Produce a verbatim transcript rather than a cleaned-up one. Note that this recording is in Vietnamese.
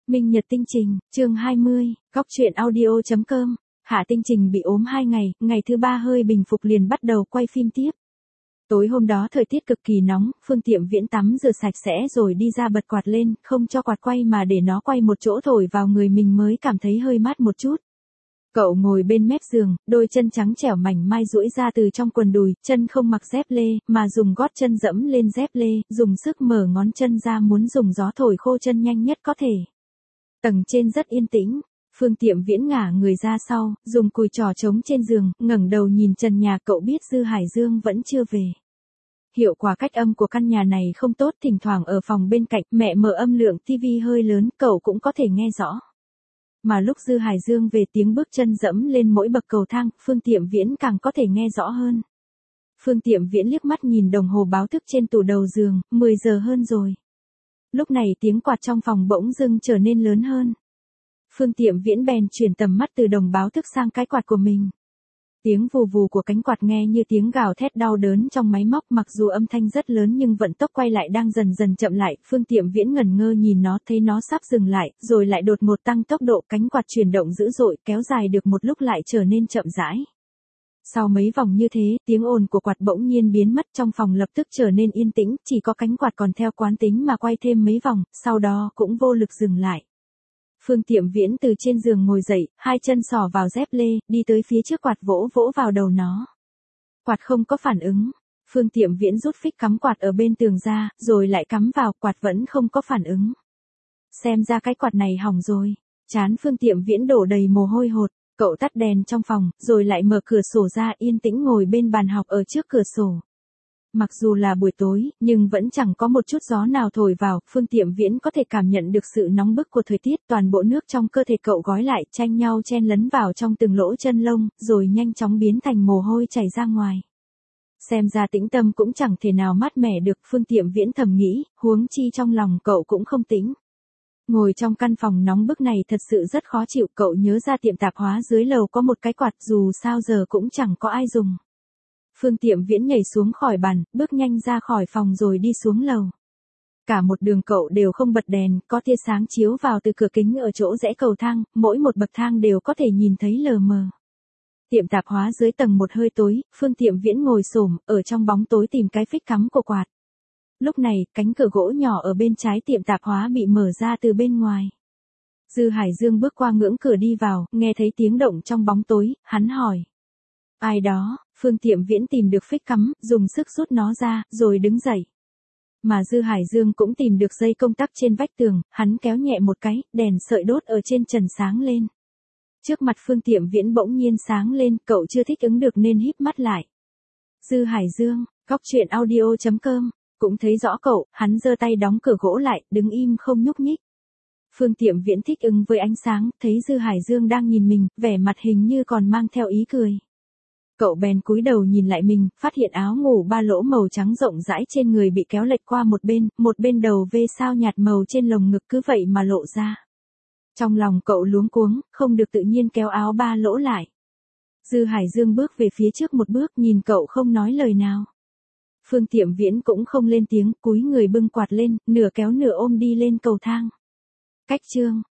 Minh Nhật Tinh Trình, chương hai mươi, góc truyện audio chấm com. Hạ Tinh Trình bị ốm hai ngày, ngày thứ ba hơi bình phục liền bắt đầu quay phim tiếp. Tối hôm đó thời tiết cực kỳ nóng, Phương Tiệm Viễn tắm rửa sạch sẽ rồi đi ra bật quạt lên, không cho quạt quay mà để nó quay một chỗ thổi vào người mình mới cảm thấy hơi mát một chút. Cậu ngồi bên mép giường, đôi chân trắng trẻo mảnh mai duỗi ra từ trong quần đùi, chân không mặc dép lê, mà dùng gót chân dẫm lên dép lê, dùng sức mở ngón chân ra muốn dùng gió thổi khô chân nhanh nhất có thể. Tầng trên rất yên tĩnh, Phương Tiệm Viễn ngả người ra sau, dùng cùi trò trống trên giường, ngẩng đầu nhìn trần nhà. Cậu biết Dư Hải Dương vẫn chưa về. Hiệu quả cách âm của căn nhà này không tốt, thỉnh thoảng ở phòng bên cạnh mẹ mở âm lượng tivi hơi lớn, cậu cũng có thể nghe rõ. Mà lúc Dư Hải Dương về, tiếng bước chân dẫm lên mỗi bậc cầu thang, Phương Tiệm Viễn càng có thể nghe rõ hơn. Phương Tiệm Viễn liếc mắt nhìn đồng hồ báo thức trên tủ đầu giường, mười giờ hơn rồi. Lúc này tiếng quạt trong phòng bỗng dưng trở nên lớn hơn. Phương Tiệm Viễn bèn chuyển tầm mắt từ đồng báo thức sang cái quạt của mình. Tiếng vù vù của cánh quạt nghe như tiếng gào thét đau đớn trong máy móc, mặc dù âm thanh rất lớn nhưng vận tốc quay lại đang dần dần chậm lại. Phương Tiệm Viễn ngẩn ngơ nhìn nó, thấy nó sắp dừng lại, rồi lại đột ngột tăng tốc độ, cánh quạt chuyển động dữ dội, kéo dài được một lúc lại trở nên chậm rãi. Sau mấy vòng như thế, tiếng ồn của quạt bỗng nhiên biến mất, trong phòng lập tức trở nên yên tĩnh, chỉ có cánh quạt còn theo quán tính mà quay thêm mấy vòng, sau đó cũng vô lực dừng lại. Phương Tiệm Viễn từ trên giường ngồi dậy, hai chân sò vào dép lê, đi tới phía trước quạt vỗ vỗ vào đầu nó. Quạt không có phản ứng. Phương Tiệm Viễn rút phích cắm quạt ở bên tường ra, rồi lại cắm vào, quạt vẫn không có phản ứng. Xem ra cái quạt này hỏng rồi. Trán Phương Tiệm Viễn đổ đầy mồ hôi hột, cậu tắt đèn trong phòng, rồi lại mở cửa sổ ra, yên tĩnh ngồi bên bàn học ở trước cửa sổ. Mặc dù là buổi tối, nhưng vẫn chẳng có một chút gió nào thổi vào, Phương Tiệm Viễn có thể cảm nhận được sự nóng bức của thời tiết, toàn bộ nước trong cơ thể cậu gói lại, tranh nhau chen lấn vào trong từng lỗ chân lông, rồi nhanh chóng biến thành mồ hôi chảy ra ngoài. Xem ra tĩnh tâm cũng chẳng thể nào mát mẻ được, Phương Tiệm Viễn thầm nghĩ, huống chi trong lòng cậu cũng không tĩnh. Ngồi trong căn phòng nóng bức này thật sự rất khó chịu, cậu nhớ ra tiệm tạp hóa dưới lầu có một cái quạt, dù sao giờ cũng chẳng có ai dùng. Phương Tiệm Viễn nhảy xuống khỏi bàn, bước nhanh ra khỏi phòng rồi đi xuống lầu. Cả một đường cậu đều không bật đèn, có tia sáng chiếu vào từ cửa kính ở chỗ rẽ cầu thang, mỗi một bậc thang đều có thể nhìn thấy lờ mờ. Tiệm tạp hóa dưới tầng một hơi tối, Phương Tiệm Viễn ngồi xổm ở trong bóng tối tìm cái phích cắm của quạt. Lúc này, cánh cửa gỗ nhỏ ở bên trái tiệm tạp hóa bị mở ra từ bên ngoài. Dư Hải Dương bước qua ngưỡng cửa đi vào, nghe thấy tiếng động trong bóng tối, hắn hỏi. Ai đó? Phương Tiệm Viễn tìm được phích cắm, dùng sức rút nó ra, rồi đứng dậy. Mà Dư Hải Dương cũng tìm được dây công tắc trên vách tường, hắn kéo nhẹ một cái, đèn sợi đốt ở trên trần sáng lên. Trước mặt Phương Tiệm Viễn bỗng nhiên sáng lên, cậu chưa thích ứng được nên híp mắt lại. Dư Hải Dương, góc truyện audio chấm com, cũng thấy rõ cậu, hắn giơ tay đóng cửa gỗ lại, đứng im không nhúc nhích. Phương Tiệm Viễn thích ứng với ánh sáng, thấy Dư Hải Dương đang nhìn mình, vẻ mặt hình như còn mang theo ý cười. Cậu bèn cúi đầu nhìn lại mình, phát hiện áo ngủ ba lỗ màu trắng rộng rãi trên người bị kéo lệch qua một bên, một bên đầu vê sao nhạt màu trên lồng ngực cứ vậy mà lộ ra. Trong lòng cậu luống cuống, không được tự nhiên kéo áo ba lỗ lại. Dư Hải Dương bước về phía trước một bước, nhìn cậu không nói lời nào. Phương Tiệm Viễn cũng không lên tiếng, cúi người bưng quạt lên, nửa kéo nửa ôm đi lên cầu thang. Cách chương